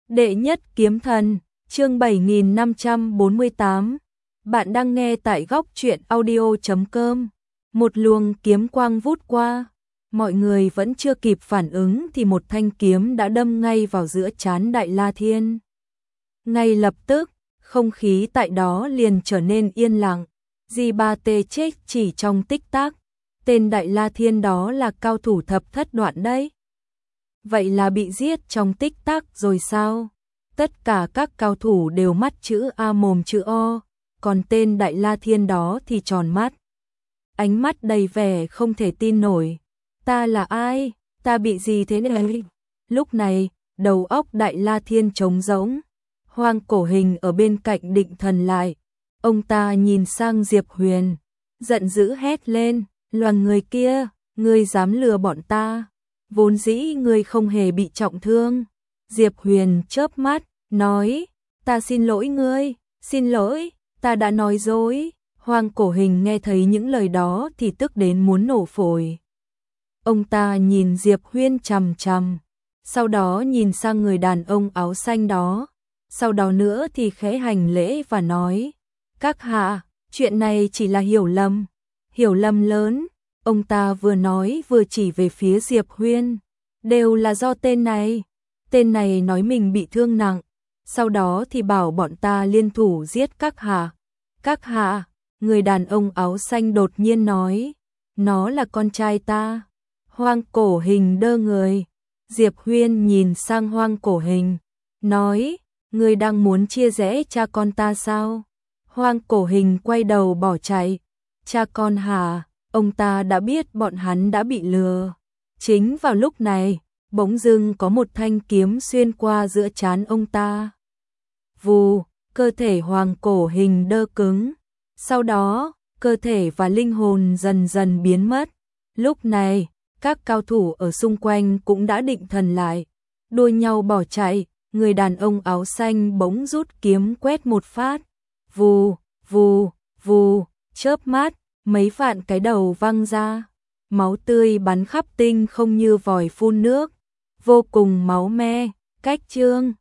Đệ nhất kiếm thần, chương 7548. Bạn đang nghe tại góc truyện audio.com. Một luồng kiếm quang vút qua, mọi người vẫn chưa kịp phản ứng thì một thanh kiếm đã đâm ngay vào giữa trán Đại La Thiên. Ngay lập tức, không khí tại đó liền trở nên yên lặng. Di-ba-tê chết chỉ trong tích tắc. Tên Đại La Thiên đó là cao thủ thập thất đoạn đấy. Vậy là bị giết trong tích tắc rồi sao? Tất cả các cao thủ đều mắt chữ A mồm chữ O, còn tên Đại La Thiên đó thì tròn mắt. Ánh mắt đầy vẻ không thể tin nổi. Ta là ai? Ta bị gì thế này? Lúc này, đầu óc Đại La Thiên trống rỗng. Hoang Cổ Hình ở bên cạnh định thần lại. Ông ta nhìn sang Diệp Huyền, giận dữ hét lên, loằng người kia, ngươi dám lừa bọn ta. Vốn dĩ ngươi không hề bị trọng thương. Diệp Huyền chớp mắt, nói, ta xin lỗi ngươi, xin lỗi, ta đã nói dối. Hoang Cổ Hình nghe thấy những lời đó thì tức đến muốn nổ phổi. Ông ta nhìn Diệp Huyền chằm chằm, sau đó nhìn sang người đàn ông áo xanh đó, sau đó nữa thì khẽ hành lễ và nói, các hạ, chuyện này chỉ là hiểu lầm lớn. Ông ta vừa nói vừa chỉ về phía Diệp Huyền, đều là do tên này nói mình bị thương nặng, sau đó thì bảo bọn ta liên thủ giết các hạ. Các hạ, người đàn ông áo xanh đột nhiên nói, nó là con trai ta. Hoang Cổ Hình đơ người. Diệp Huyền nhìn sang Hoang Cổ Hình, nói, ngươi đang muốn chia rẽ cha con ta sao? Hoang Cổ Hình quay đầu bỏ chạy. Cha con hả? Ông ta đã biết bọn hắn đã bị lừa. Chính vào lúc này, bỗng dưng có một thanh kiếm xuyên qua giữa trán ông ta. Vù, cơ thể Hoang Cổ Hình đơ cứng. Sau đó, cơ thể và linh hồn dần dần biến mất. Lúc này, các cao thủ ở xung quanh cũng đã định thần lại, đua nhau bỏ chạy. Người đàn ông áo xanh bỗng rút kiếm quét một phát. Vù, vù, vù, chớp mắt, mấy vạn cái đầu văng ra. Máu tươi bắn khắp tinh không như vòi phun nước, vô cùng máu me. Cách chương